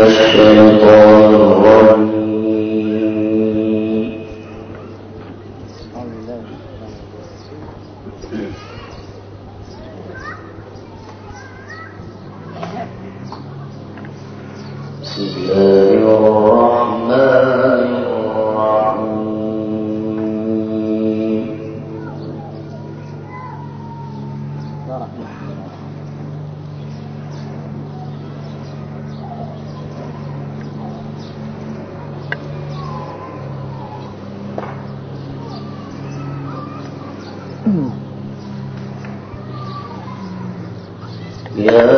الشيطان الرجيم. بسم الله الرحمن الرحيم. يا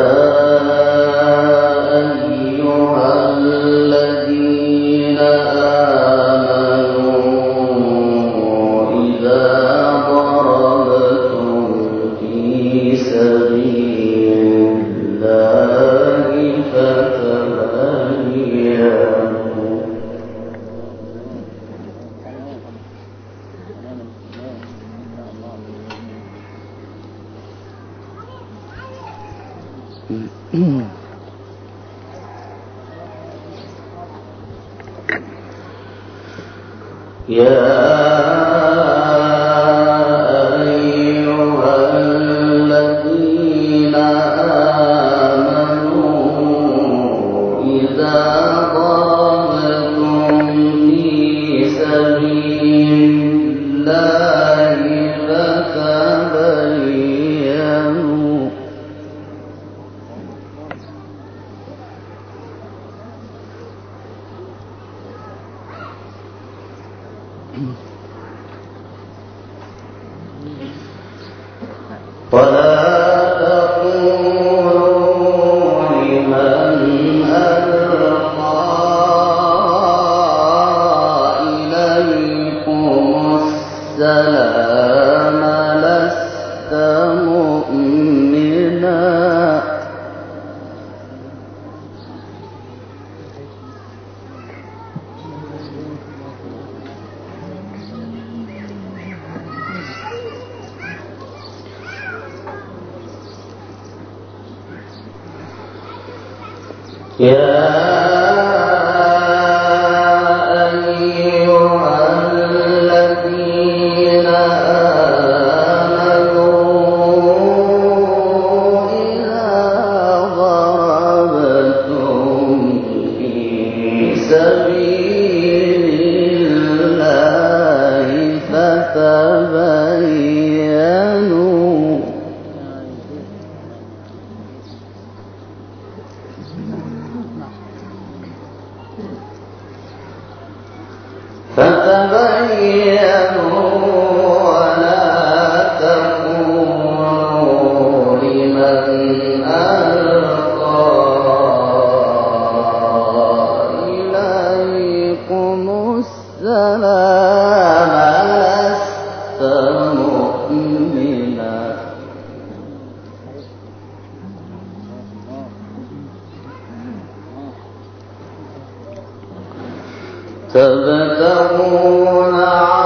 تبتغون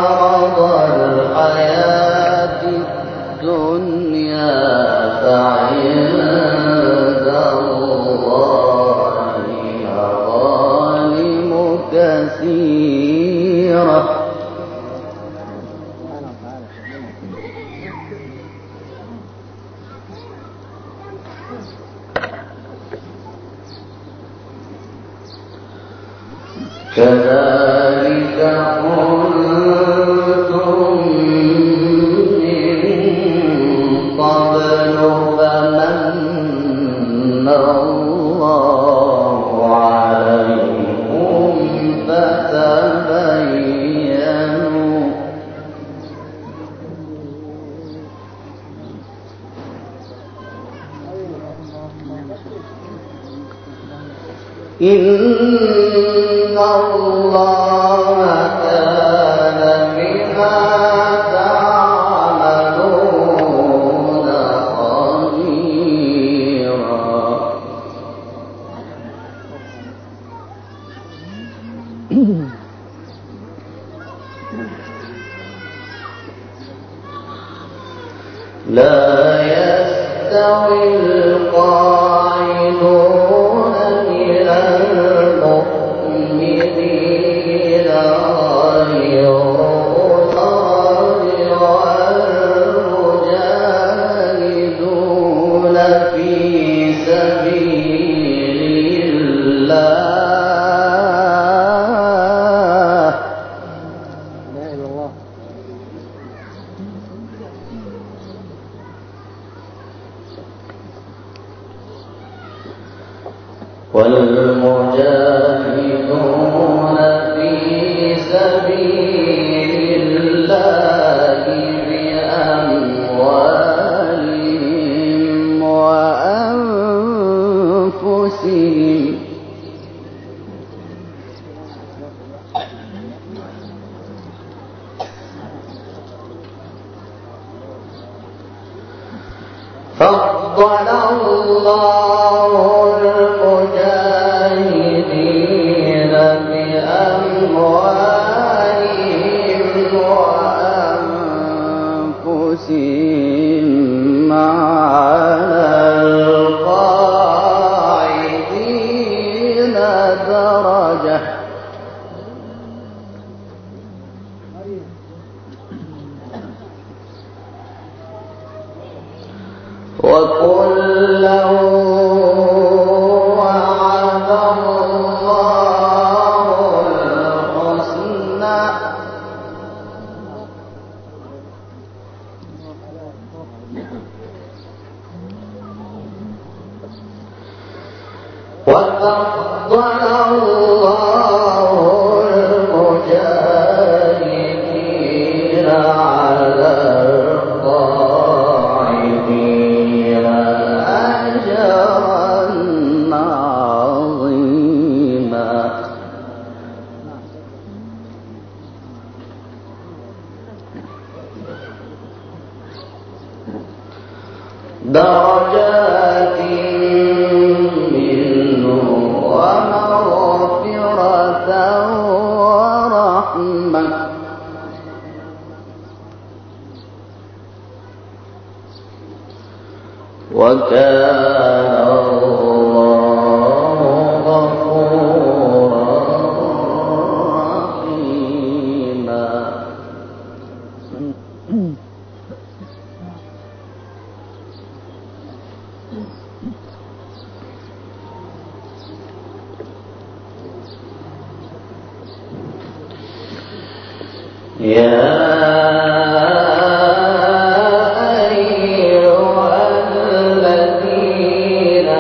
عرض الحياة الدنيا فعند الله مغانم كثيرة كذلك كنتم من قبل فمن الله عليكم فتبينوا إن الله كان بما تعملون خبيرا. لا يستوي القاعدون من والمجاهدون في سبيل الله بأموالهم وأنفسهم فضل الله المجاهدين بأموالهم وأنفسهم على القاعدين درجة وكلا وعد الله الحسنى وفضل الله المجاهدين على القاعدين أجرا عظيما درجات منه ومغفرة ورحمة وكان الله غفورا رحيما يا أيها الذين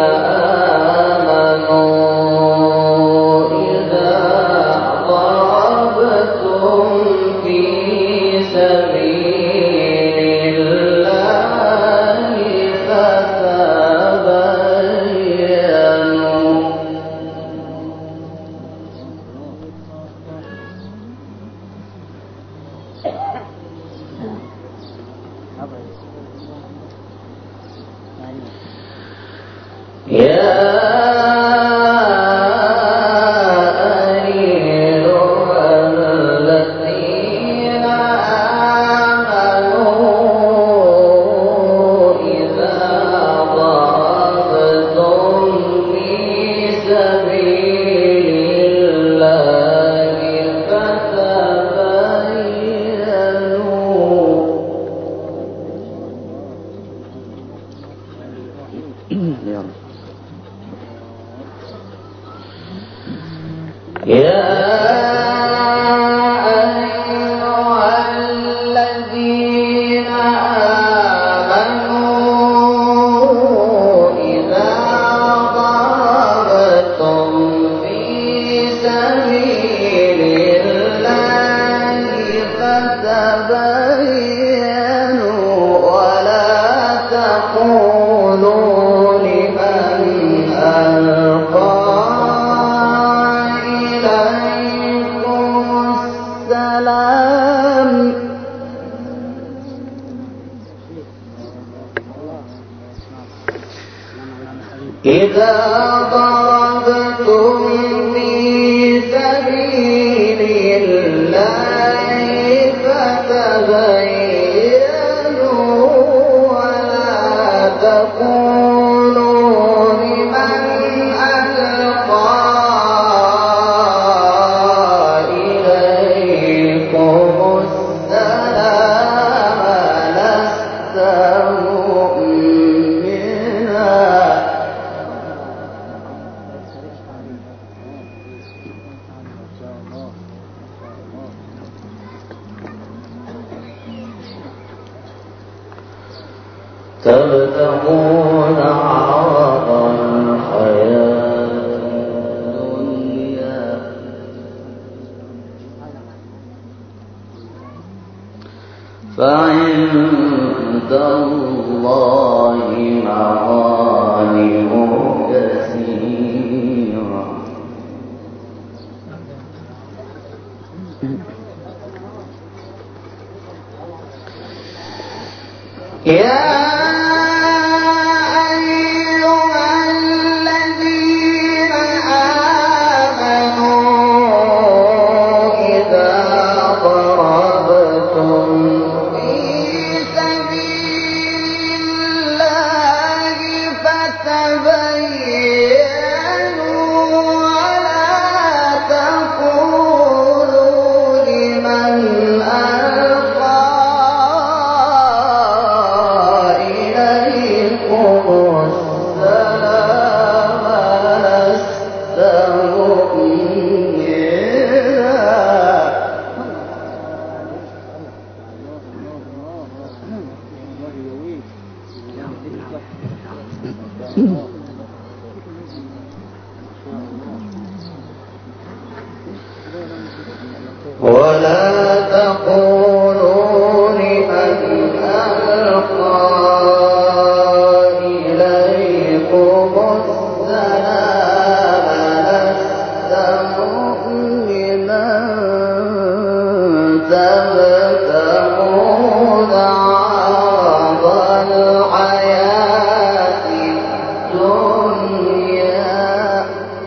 آمنوا إذا ضربتم في سبيل الله فتبينوا يا أيها الذين آمنوا إذا ضربتم في سبيل الله فتبينوا يا أيها الذين آمنوا إذا ضربتم في سبيل الله فتبينوا ولا تقولوا لمن ألقى إليكم تبتغون عرض الحياة الدنيا فعند الله مغانم كثيرة يا ولا تقولوا لمن ألقى إليكم السلام لست مؤمنا تبتغون عرض الحياة الدنيا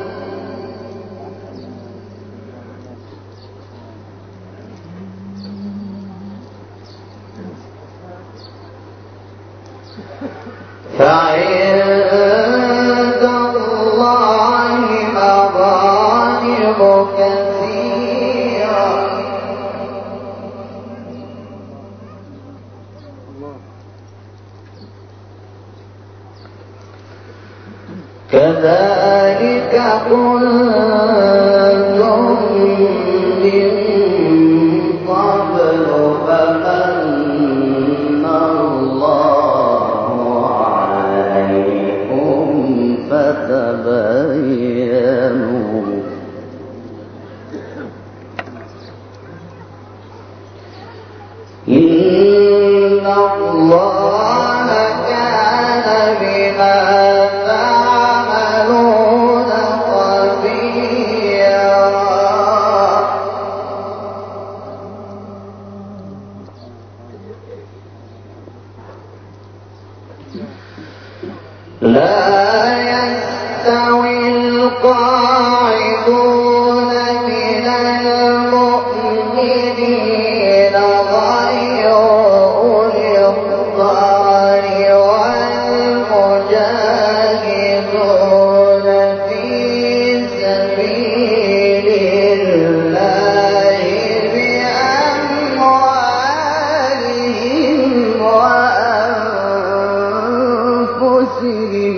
فعند الله مغانم كثيرة كذلك كنتم من قبل فمن الله عليكم فتبينوا إن الله كان بما تعملون خبيرا لا يستوي القاعدون من المؤمنين غير أولي الضرر والمجاهدون في سبيل الله بأموالهم وأنفسهم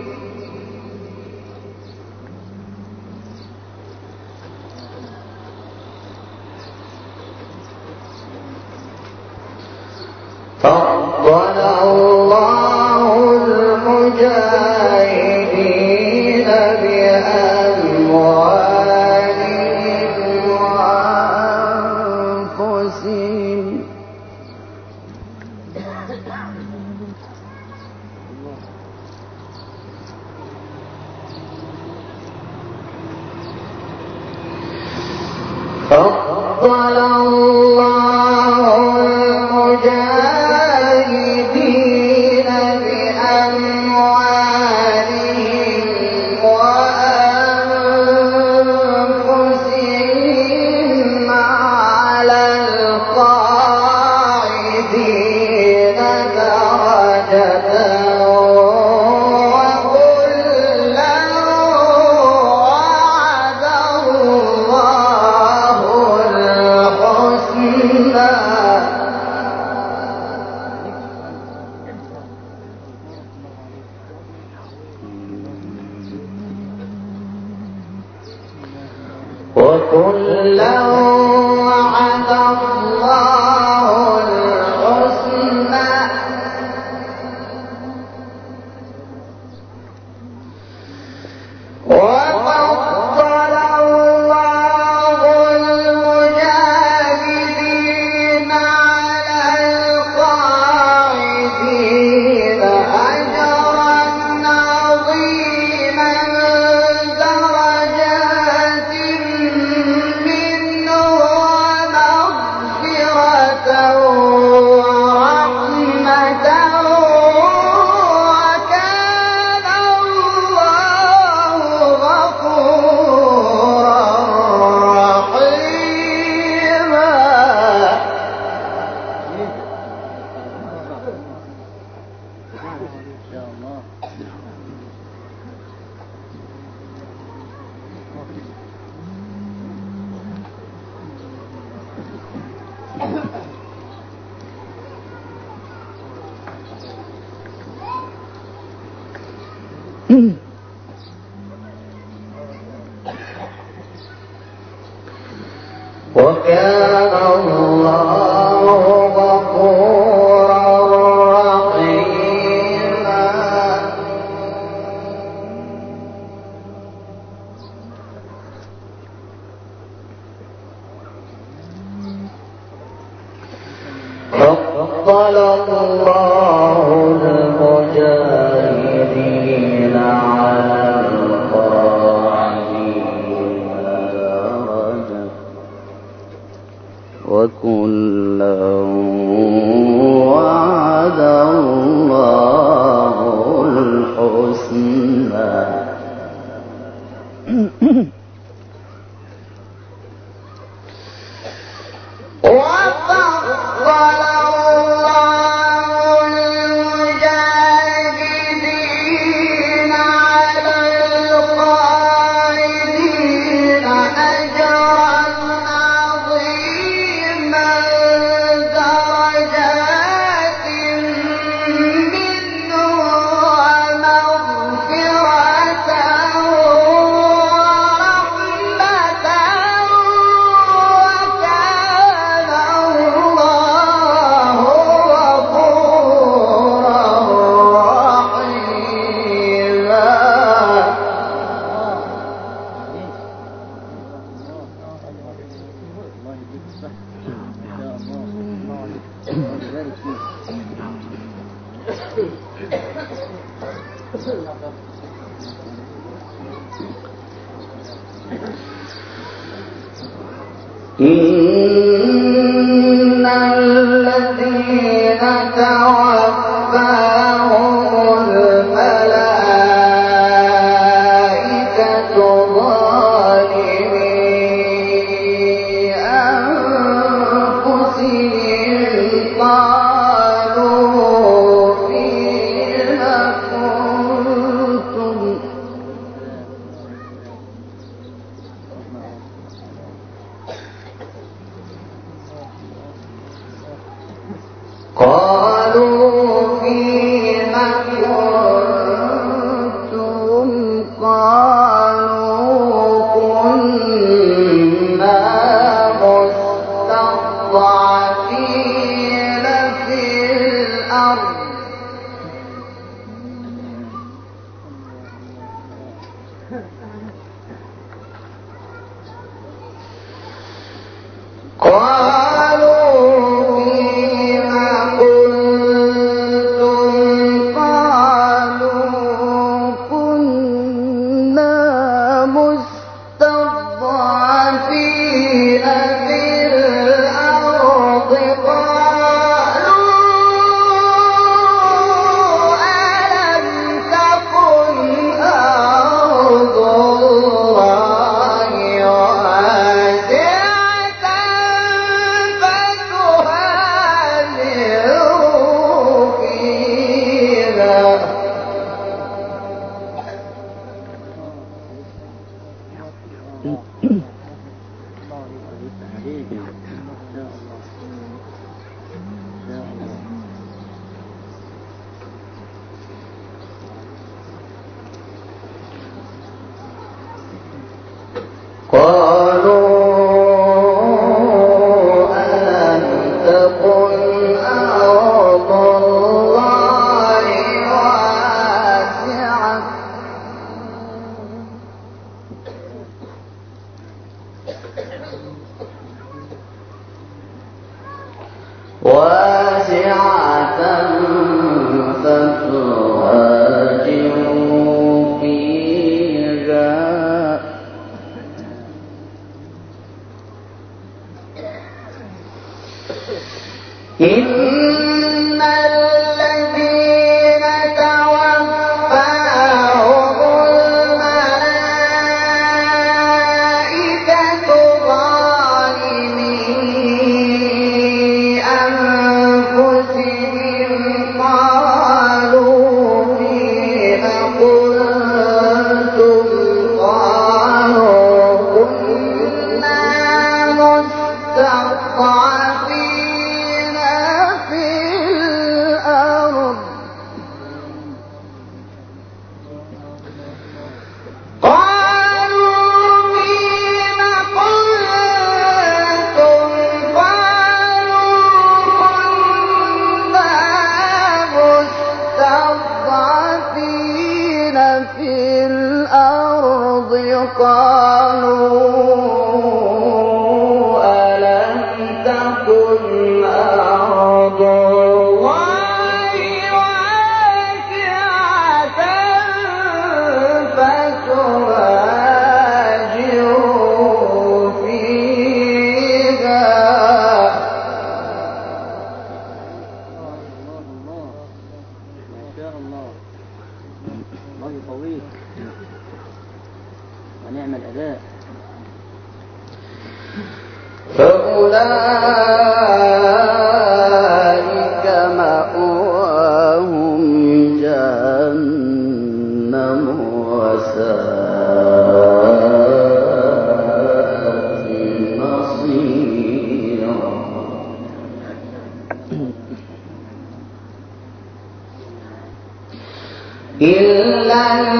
فضل الله المجاهدين بأموالهم وأنفسهم فضل الله المجاهدين بأموالهم وأنفسهم على القاعدين درجة وكلا وعد الله الحسنى وكلا وعد الله الحسنى وكان الله غفورا رحيما فضل الله المجاهدين على القاعدين درجة وكلا وعد الله الحسنى إن الذين توفاهم الملائكة ظالمي أنفسهم قالوا فيم كنتم قالوا فيما كنتم قالوا كنا مستضعفين في الأرض واسعة فتهاجروا فيها إن الذين توفاهم الملائكة ظالمي أنفسهم قالوا فيم كنتم قالوا كنا مستضعفين في فأولئك مأواهم جهنم وساءت مصيرا إلا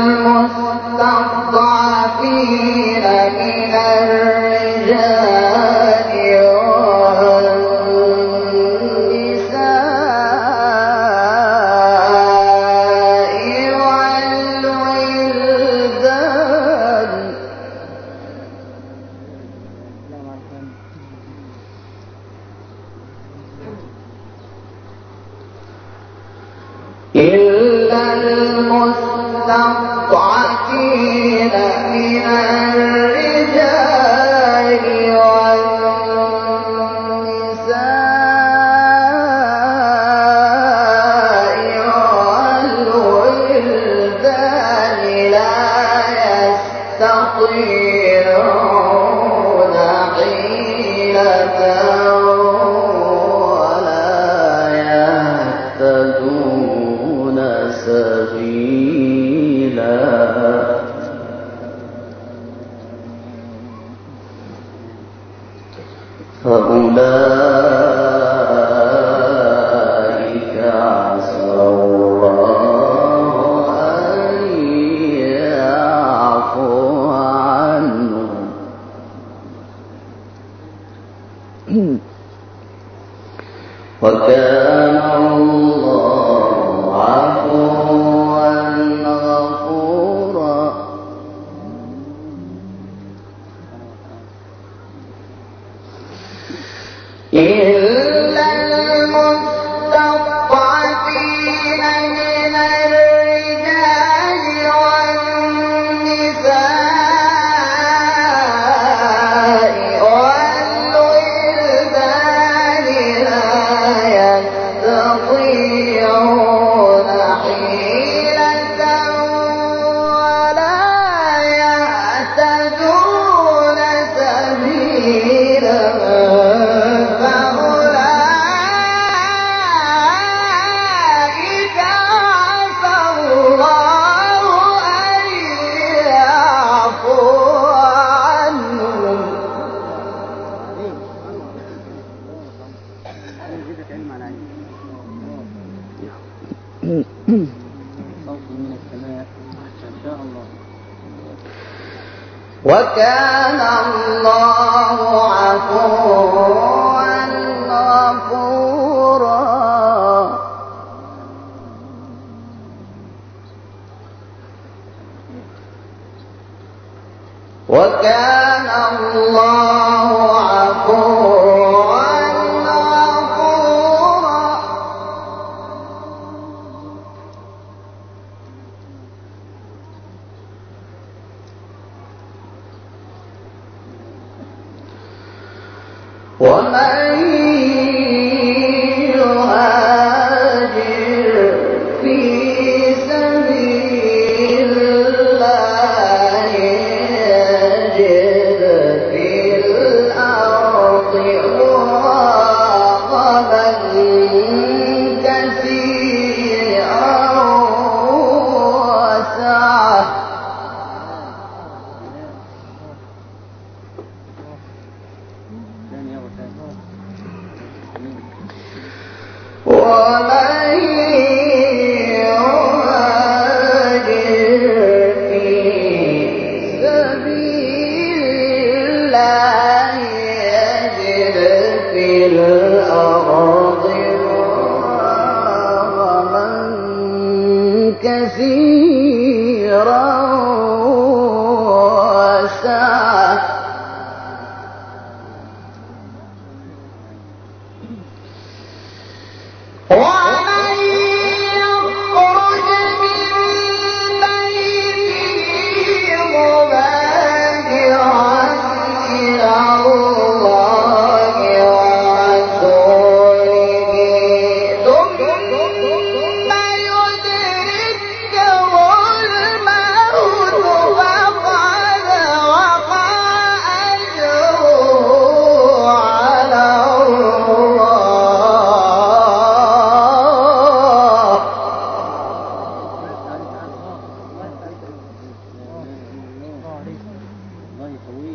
المستضعفين من الرجال والنساء والولدان إلا المستضعفين من الرجال والنساء والولدان لا يستطيعون حيلة ولا يهتدون سبيلا فأولئك عسى الله أن يعفو عنهم وكان الله عفوا غفورا إلا المستضعفين من الرجال والنساء والولدان لا يستطيعون حيلة ولا يهتدون سبيلا فأولئك عسى الله أن يعفو عنهم وكان الله عفوا غفورا وكان الله عفوا غفورا ومن يهاجر في سبيل الله يجد في الأرض مراغما كثيرا وسعة ومن يهاجر في سبيل الله يجد في الأرض مراغما كثيرا وسعة ومن يخرج من بيته مهاجرا إلى الله ورسوله ثم يدركه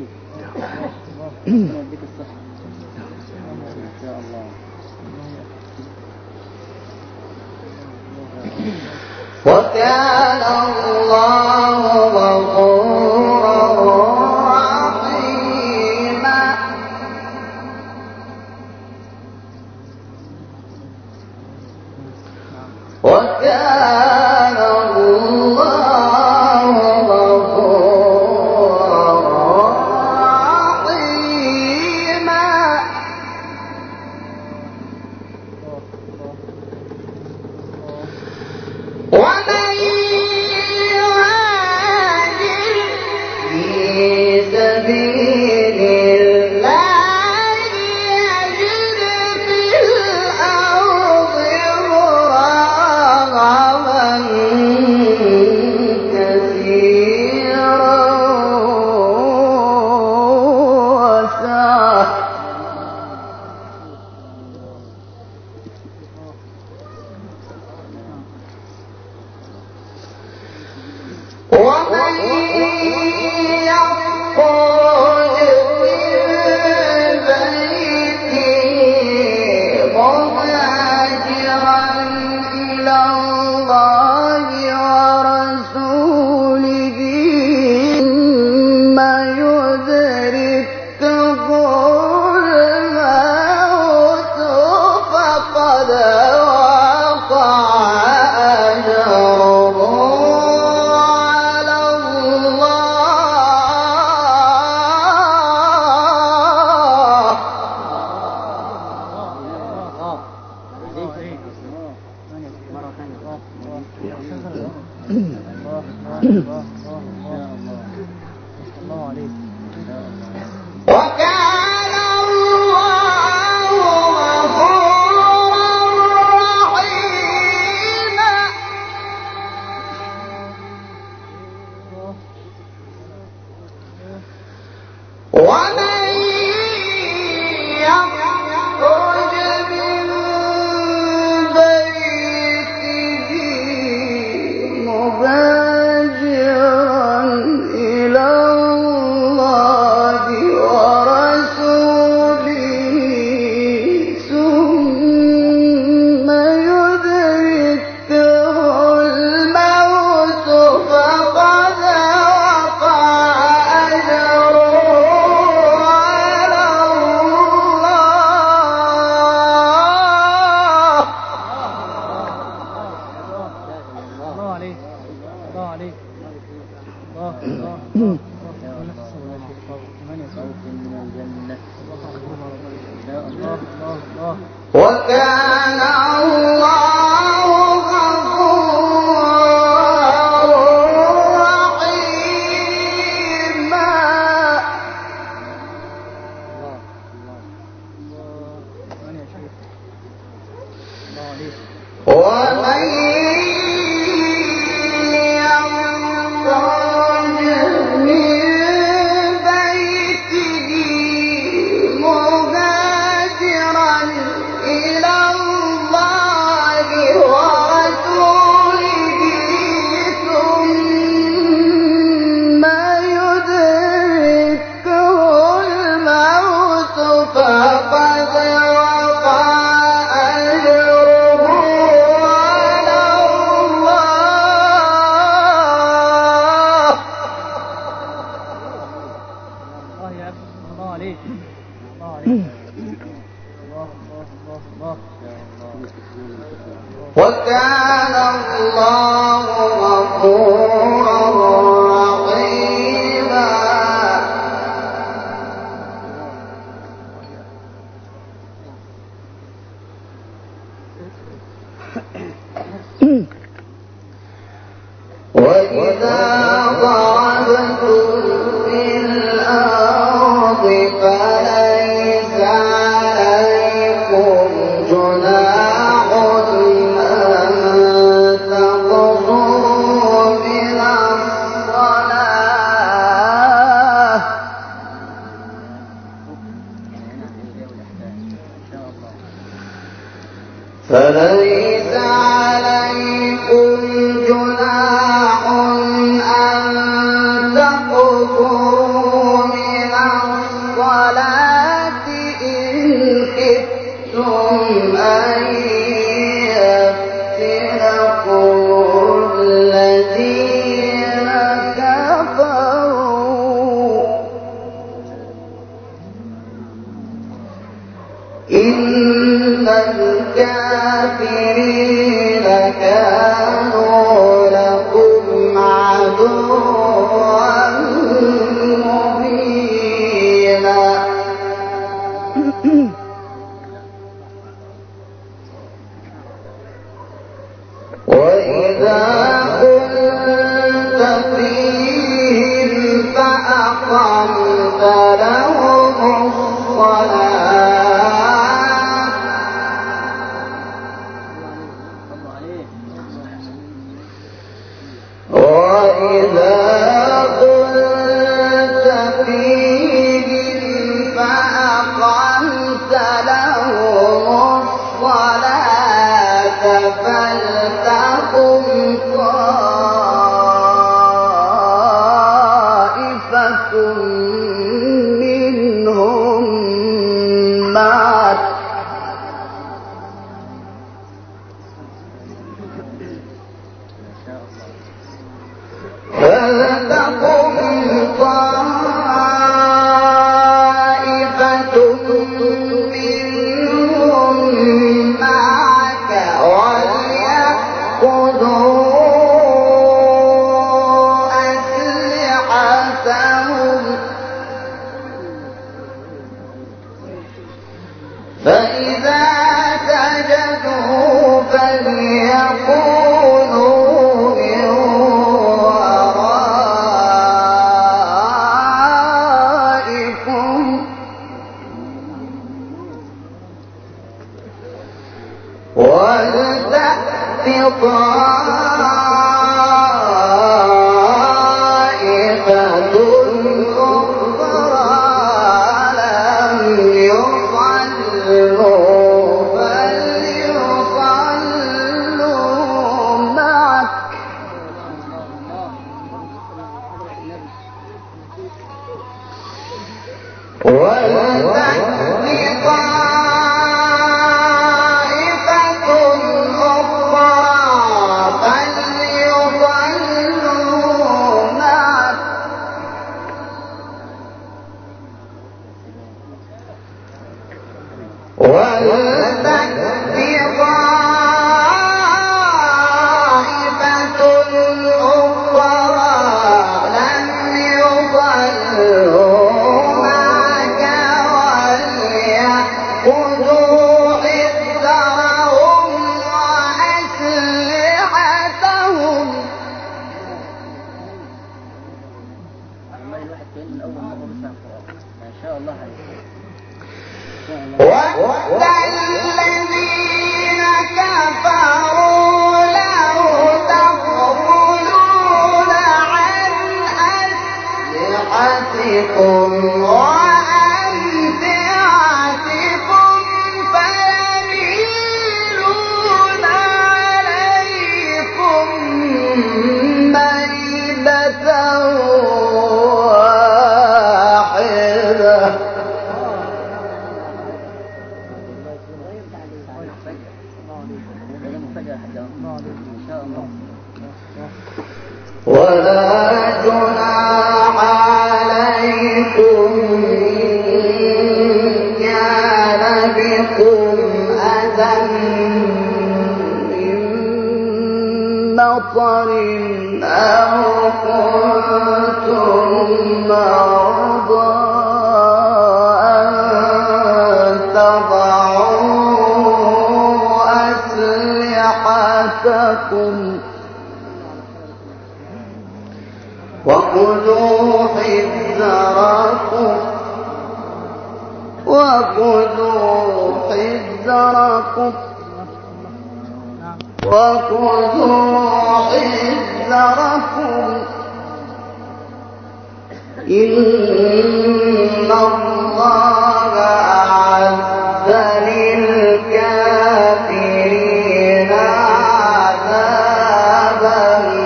وكان الله غفورا رحيما وكان الله غفورا رحيما ومن يهاجر في سبيل الله يجد في الأرض مراغما كثيرا وسعة ومن يخرج من بيته مهاجرا إلى الله ورسوله ثم يدركه الموت فقد وقع أجره على وكان الله غفورا رحيما ومن يخرج من بيته مهاجرا إلى الله ورسوله ثم يدركه الموت فقد وقع أجره على وكان الله غفورا رحيما ومن يخرج من بيته مهاجرا إلى الله ورسوله ثم يدركه الموت فقد وقع أجره على وكان الله غفورا رحيما وإذا ضربتم في الأرض فليس عليكم جناح أن تقصروا من الصلاة فليس عليكم جناح أن تقصروا من إن الكافرين كانوا لكم عدوا مبينا وإذا كنت فيهم فأقمت لهم الصلاة وإذا كنت فيهم فأقمت لهم الصلاة فلتقم طائفة منهم معك فإذا سجدوا فليكونوا من ورائكم ولتأت طائفة أخرى لم يصلوا فليصلوا معك ولتأت طائفة أخرى فليصلوا معك ولتأت طائفة أخرى لم يصلوا معك وليأخذوا حذرهم وأسلحتهم ود الذين كفروا لو تغفلون عن أسلحتكم وأمتعتكم فيميلون عليكم ميلة واحدة ولا جناح عليكم إن كان بكم أذى من مطر أو كنتم مرضى أن تضعوا أسلحتكم وخذوا حذركم إن الله أعد للكافرين عذابا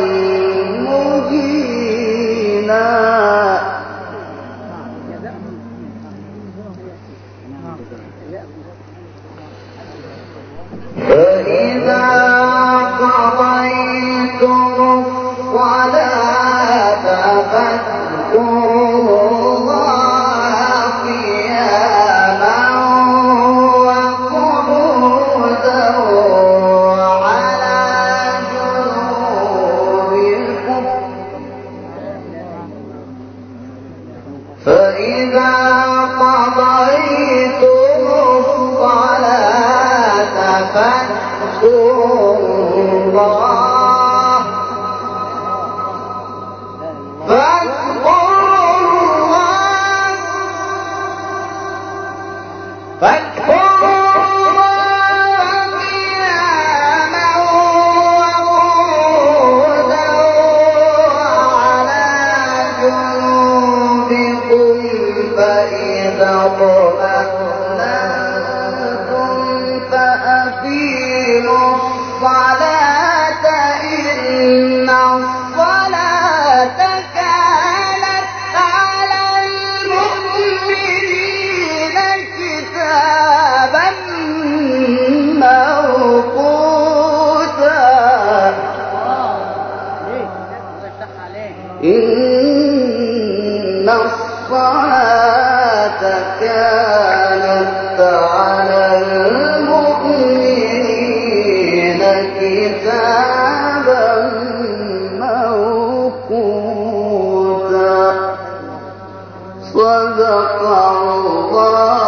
مهينا فإذا قضيتم الصلاة فاذكروا الله قياما إذا اطمأننتم فأقيموا الصلاة إن الصلاة كانت على المؤمنين كتابا موقوتا إن الصلاة كانت على المؤمنين كتابا موقوتا صدق الله